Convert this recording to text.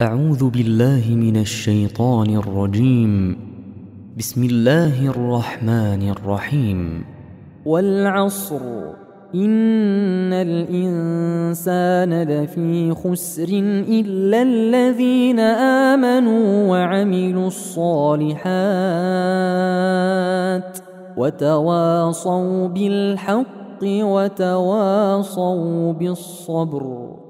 أعوذ بالله من الشيطان الرجيم. بسم الله الرحمن الرحيم. والعصر إن الإنسان لفي خسر إلا الذين آمنوا وعملوا الصالحات وتواصوا بالحق وتواصوا بالصبر.